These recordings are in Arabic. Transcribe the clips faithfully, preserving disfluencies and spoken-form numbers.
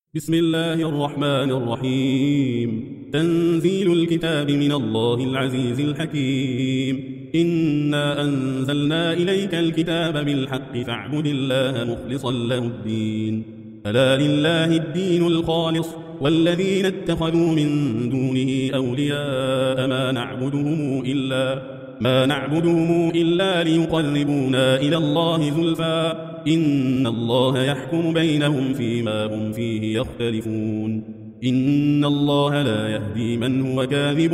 بسم الله الرحمن الرحيم تنزيل الكتاب من الله العزيز الحكيم إنا أنزلنا إليك الكتاب بالحق فاعبد الله مخلصا له الدين ألا لله الدين الخالص والذين اتخذوا من دونه أولياء ما نعبدهم إلا ما نعبدهم إلا ليقربونا إلى الله زلفى إن الله يحكم بينهم فيما هم فيه يختلفون إن الله لا يهدي من هو كاذب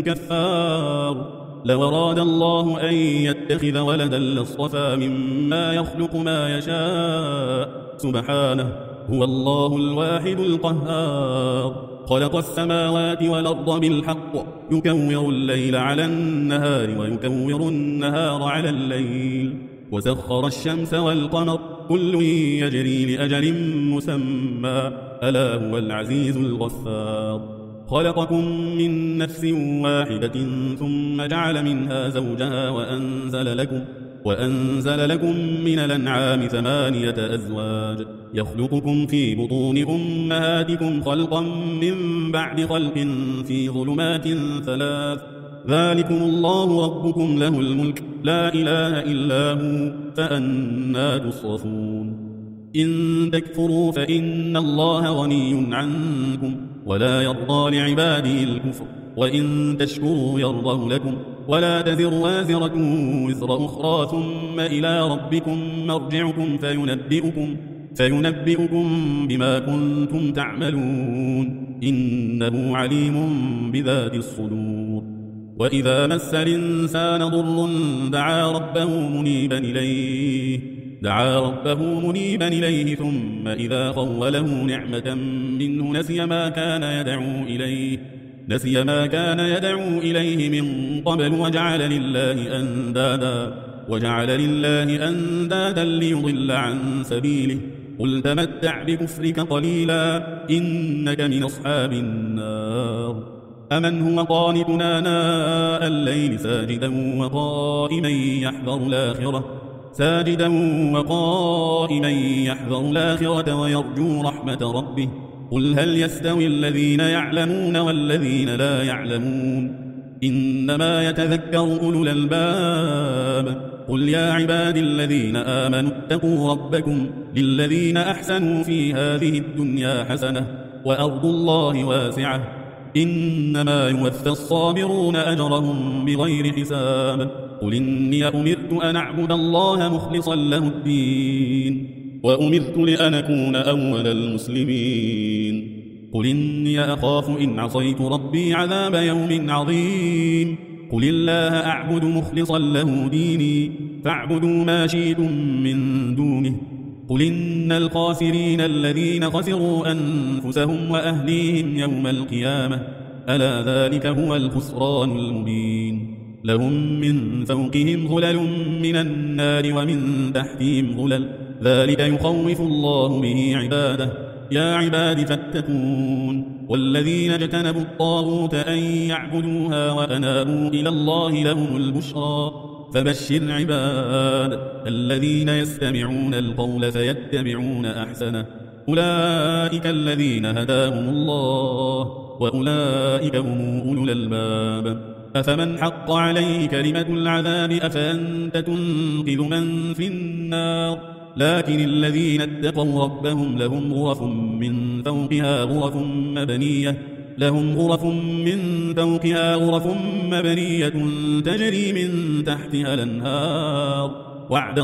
كفار لو أراد الله أن يتخذ ولدا لاصطفى مما يخلق ما يشاء سبحانه هو الله الواحد القهار خلق السماوات والأرض بالحق يكور الليل على النهار ويكور النهار على الليل وسخر الشمس والقمر كل يجري لأجل مسمى ألا هو العزيز الغفار خلقكم من نفس واحدة ثم جعل منها زوجها وأنزل لكم وأنزل لكم من الأنعام ثمانية أزواج يخلقكم في بطون أمهاتكم خلقا من بعد خلق في ظلمات ثلاث ذلكم الله ربكم له الملك لا إله إلا هو فأنى تصرفون إن تكفروا فإن الله غني عنكم ولا يرضى لعباده الكفر وإن تشكروا يرضه لكم ولا تزر وازرة وزر أخرى ثم إلى ربكم مرجعكم فينبئكم فينبئكم بما كنتم تعملون إنه عليم بذات الصدور وإذا مس الإنسان ضر دعا ربه منيبا إليه دعا ربه منيبا إليه ثم إذا خوله نعمة منه نسي ما كان يدعو إليه نسي ما كان يدعو إليه من قبل وجعل لله أندادا وجعل لله أندادا ليضل عن سبيله قل تمتع بكفرك قليلا إنك من أصحاب النار أمن هو قانتنا آناء الليل ساجدا وقائما يحذر الآخرة ساجدا وقائما يحذر الآخرة ويرجو رحمة ربه قل هل يستوي الذين يعلمون والذين لا يعلمون إنما يتذكر أولو الألباب قل يا عبادي الذين آمنوا اتقوا ربكم للذين أحسنوا في هذه الدنيا حسنة وأرض الله واسعة إنما يوفى الصابرون أجرهم بغير حساب قل إني أمرت أن أعبد الله مخلصا له الدين وأمرت لأن أكون أول المسلمين قل إني أخاف إن عصيت ربي عذاب يوم عظيم قل الله أعبد مخلصا له ديني فاعبدوا ما شئتم من دونه قل إن الخاسرين الذين خسروا أنفسهم وأهليهم يوم القيامة ألا ذلك هو الخسران المبين لهم من فوقهم ظلل من النار ومن تحتهم ظلل ذلك يخوف الله به عباده يا عباد فاتقون والذين اجتنبوا الطاغوت أن يعبدوها وأنابوا إلى الله لهم البشرى فبشر عباد الذين يستمعون القول فيتبعون أحسنه أولئك الذين هداهم الله وأولئك هم أولو الألباب أفمن حق عليه كلمة العذاب أفأنت تنقذ من في النار لكن الذين اتقوا ربهم لهم غرف من فوقها غرف مبنية لهم غرف من فوقها غرف مبنية تجري من تحتها الأنهار وعد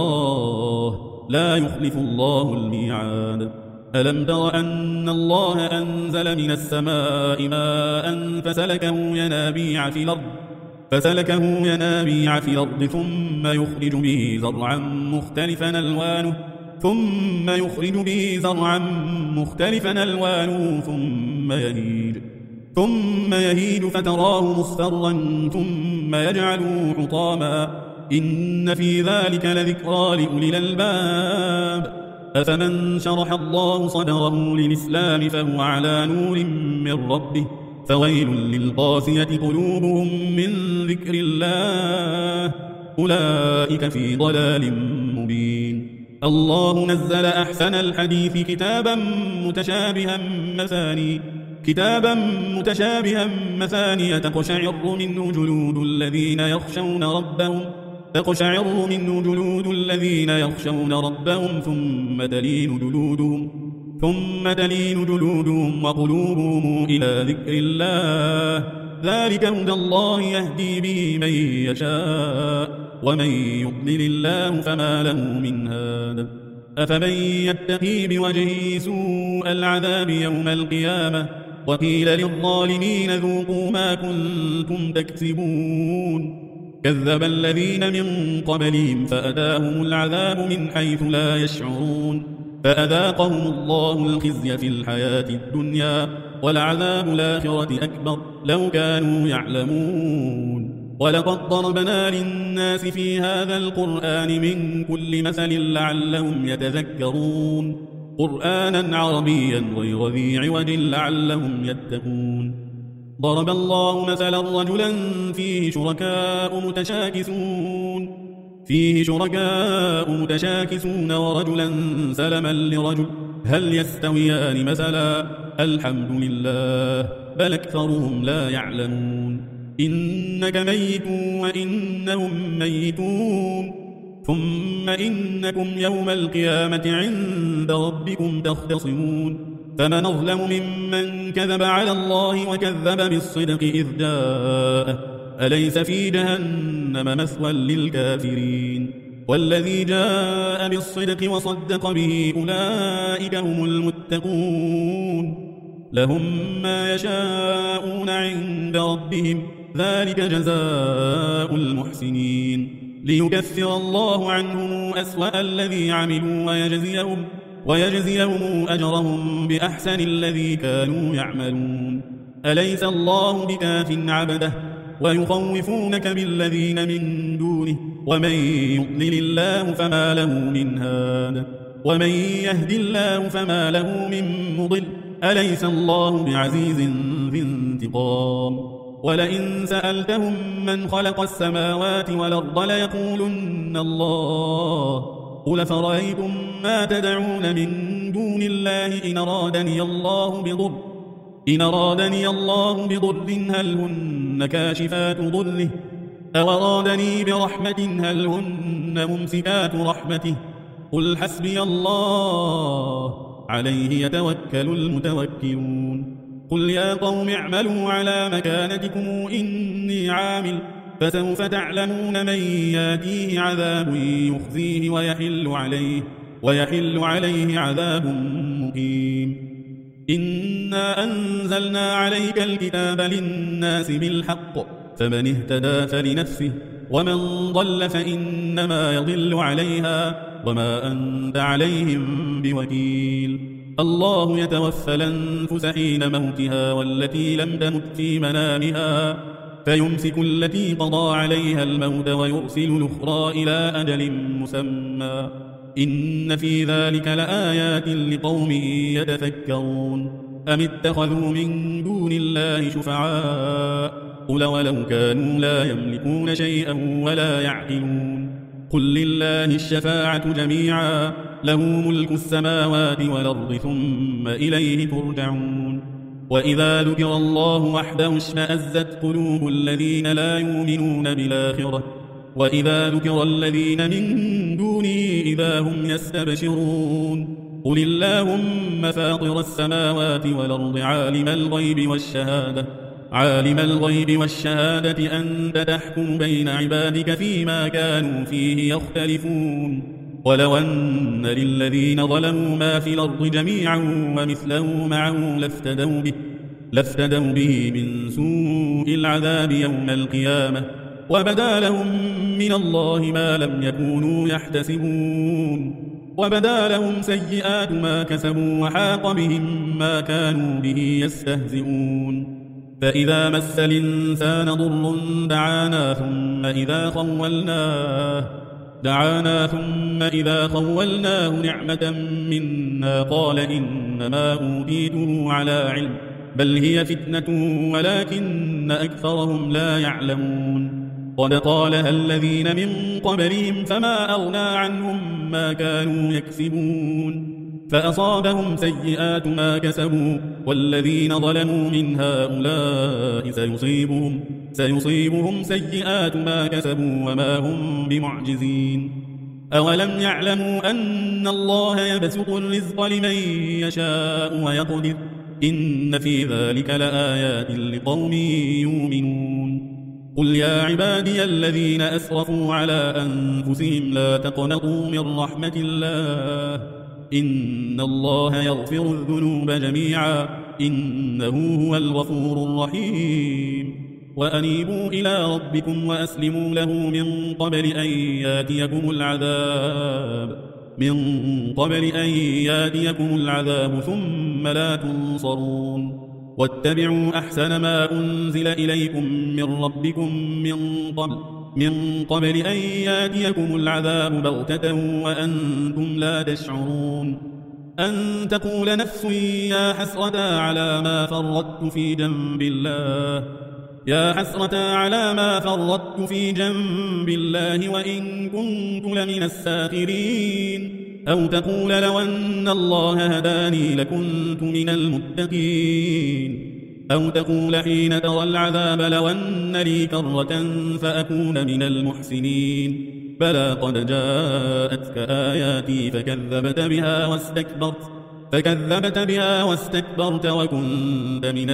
الله لا يخلف الله الميعاد ألم تر أن الله أنزل من السماء ماء فسلكه ينابيع في الأرض فسلكه ينابيع في الأرض ثم يخرج به زرعا مختلفا ألوانه ثم يخرج به زرعا مختلفا ألوانه ثم يهيج ثم يهيج فتراه مصفرا ثم يجعله حطاما إن في ذلك لذكرى لأولي الألباب أفمن شرح الله صدره للإسلام فهو على نور من ربه فويل للقاسية قلوبهم من ذكر الله أولئك في ضلال مبين الله نزل أحسن الحديث كتابا متشابها مثاني كتابا متشابها مثاني تقشعر منه جلود الذين يخشون ربهم تقشعر منه جلود الذين يخشون ربهم ثم تلين جلودهم ثم تلين جلودهم وقلوبهم إلى ذكر الله ذلك هدى الله يهدي به من يشاء ومن يضلل الله فما له من هاد أفمن يتقي بوجهه سوء العذاب يوم القيامة وقيل للظالمين ذوقوا ما كنتم تكسبون كذب الذين من قبلهم فأتاهم العذاب من حيث لا يشعرون فأذاقهم الله الخزي في الحياة الدنيا ولعذاب الآخرة أكبر لو كانوا يعلمون ولقد ضربنا للناس في هذا القرآن من كل مثل لعلهم يتذكرون قرآنا عربيا غير ذي عوج لعلهم يتقون ضرب الله مثلا رجلا فيه شركاء متشاكسون فيه شركاء متشاكسون ورجلا سلما لرجل هل يستويان مثلا الحمد لله بل أكثرهم لا يعلمون إنك ميت وإنهم ميتون ثم إنكم يوم القيامة عند ربكم تختصمون فمن أظلم ممن كذب على الله وكذب بالصدق إذ جاءه أليس في جهنم مثوى للكافرين والذي جاء بالصدق وصدق به أولئك هم المتقون لهم ما يشاءون عند ربهم ذلك جزاء المحسنين ليكفر الله عنهم أسوأ الذي عملوا ويجزيهم, ويجزيهم أجرهم بأحسن الذي كانوا يعملون أليس الله بكاف عبده ويخوفونك بالذين من دونه ومن يضلل الله فما له من هاد ومن يهد الله فما له من مضل أليس الله بعزيز ذي انتقام ولئن سألتهم من خلق السماوات والأرض ليقولن الله قل فرأيتم ما تدعون من دون الله إن أرادني الله بضر إن أرادني الله بضر هل هن كاشفات ضره أو أرادني برحمة هل هن ممسكات رحمته قل حسبي الله عليه يتوكل المتوكلون قل يا قوم اعملوا على مكانتكم إني عامل فسوف تعلمون من ياتيه عذاب يخزيه ويحل عليه, ويحل عليه عذاب مقيم إنا أنزلنا عليك الكتاب للناس بالحق فمن اهتدى فلنفسه ومن ضل فإنما يضل عليها وما أنت عليهم بوكيل الله يتوفى الأنفس حين موتها والتي لم تمت في منامها فيمسك التي قضى عليها الموت ويرسل الأخرى إلى أجل مسمى إن في ذلك لآيات لقوم يتفكرون أم اتخذوا من دون الله شفعاء قل ولو كانوا لا يملكون شيئا ولا يعقلون قل لله الشفاعة جميعا له ملك السماوات والأرض ثم إليه ترجعون وإذا ذكر الله وحده اشمأزت قلوب الذين لا يؤمنون بالآخرة وإذا ذكر الذين من دونه إذا هم يستبشرون قل اللهم فاطر السماوات والأرض عالم الغيب والشهادة عالم الغيب والشهادة أنت تحكم بين عبادك فيما كانوا فيه يختلفون ولو أن للذين ظلموا ما في الأرض جميعا ومثله معه لافتدوا به, لافتدوا به من سوء العذاب يوم القيامة وبدا لهم من الله ما لم يكونوا يحتسبون وبدا لهم سيئات ما كسبوا وحاق بهم ما كانوا به يستهزئون فإذا مس الإنسان ضر دعانا ثم إذا خولناه دعانا ثم إذا خولناه نعمة منا قال إنما أوتيته على علم بل هي فتنة ولكن أكثرهم لا يعلمون قد قالها الذين من قبلهم فما أغنى عنهم ما كانوا يكسبون فأصابهم سيئات ما كسبوا والذين ظلموا من هؤلاء سيصيبهم, سيصيبهم سيئات ما كسبوا وما هم بمعجزين أولم يعلموا أن الله يبسط الرزق لمن يشاء ويقدر إن في ذلك لآيات لقوم يؤمنون قل يا عبادي الذين أسرفوا على أنفسهم لا تقنطوا من رحمة الله إن الله يغفر الذنوب جميعا إنه هو الغفور الرحيم وأنيبوا إلى ربكم وأسلموا له من قبل أن ياتيكم العذاب من قبل أن ياتيكم العذاب ثم لا تنصرون واتبعوا أحسن ما أنزل إليكم من ربكم من قبل من قبل أن ياتيكم العذاب بغتة وأنتم لا تشعرون أن تقول نفس يا حسرة على ما فرطت في جنب الله يا حسرة على ما فرطت في جنب الله وإن كنت لمن الساخرين أو تقول لو أن الله هداني لكنت من المتقين أو تقول حين ترى العذاب لو أن لي كرة فأكون من المحسنين بلى قد جاءتك آياتي فكذبت بها واستكبرت فكذبت بها واستكبرت وكنت من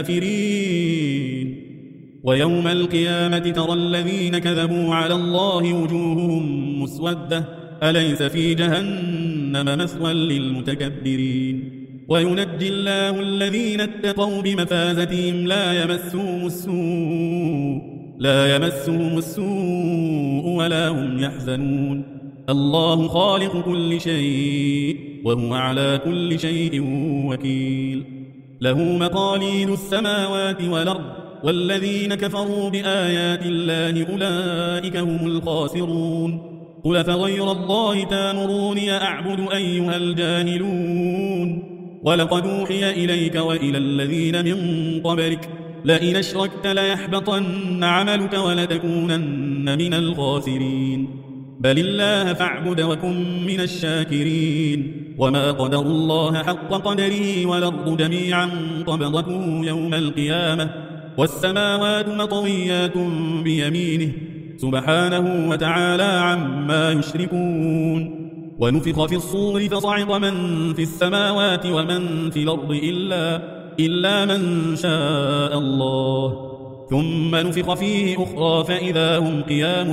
الكافرين ويوم القيامة ترى الذين كذبوا على الله وجوههم مسودة أليس في جهنم مثوى للمتكبرين وينجي الله الذين اتقوا بمفازتهم لا يمسهم السوء لا يمسهم السوء ولا هم يحزنون الله خالق كل شيء وهو على كل شيء وكيل له مقاليد السماوات والأرض والذين كفروا بآيات الله أولئك هم الخاسرون قل فغير الله تامروني أعبد أيها الجاهلون ولقد أوحي إليك وإلى الذين من قبلك لئن أشركت ليحبطن عملك ولتكونن من الخاسرين بل الله فاعبد وكن من الشاكرين وما قدر الله حق قدره والأرض جميعا قبضته يوم القيامة والسماوات مطويات بيمينه سبحانه وتعالى عما يشركون ونفخ في الصور فصعق من في السماوات ومن في الأرض إلا, إلا من شاء الله ثم نفخ فيه أخرى فإذا هم قيام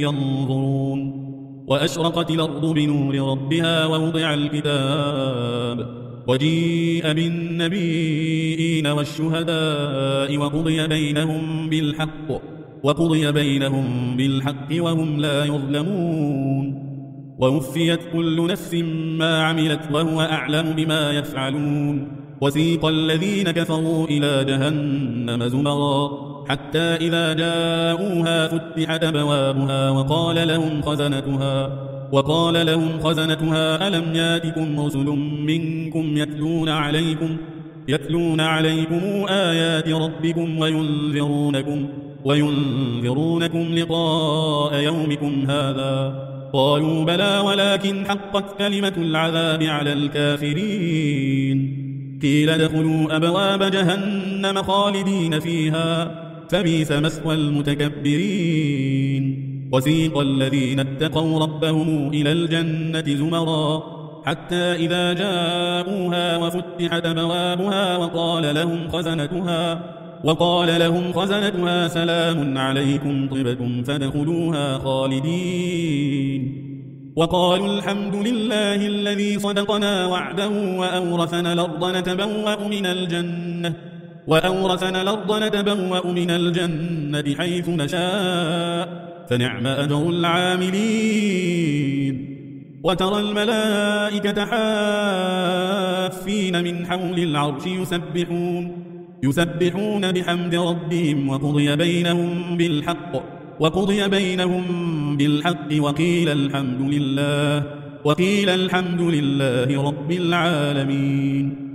ينظرون وأشرقت الأرض بنور ربها ووضع الكتاب وجيء بالنبيين والشهداء وقضي بينهم بالحق وقضي بينهم بالحق وهم لا يظلمون ووفيت كل نفس ما عملت وهو أعلم بما يفعلون وسيق الذين كفروا إلى جهنم زمرا حتى إذا جاءوها فتحت أبوابها وقال لهم خزنتها وقال لهم خزنتها ألم ياتكم رسل منكم يتلون عليكم يتلون عليكم آيات ربكم وينذرونكم وينذرونكم لقاء يومكم هذا قالوا بلى ولكن حقت كلمة العذاب على الكافرين قيل ادخلوا أبواب جهنم خالدين فيها فبئس مثوى المتكبرين وسيق الذين اتقوا ربهم إلى الجنة زمرا حتى إذا جاءوها وفتحت أبوابها وقال لهم خزنتها وقال لهم خزنتها سلام عليكم طبتم فادخلوها خالدين وقالوا الحمد لله الذي صدقنا وعده وأورثنا الأرض نتبوأ من الجنة وأورثنا الأرض نتبوأ من الجنة حيث نشاء فنعم أجر العاملين وترى الملائكة حافين من حول العرش يسبحون يسبحون بحمد ربهم وقضي بينهم بالحق وقضي بينهم بالحق وقيل الحمد لله وقيل الحمد لله رب العالمين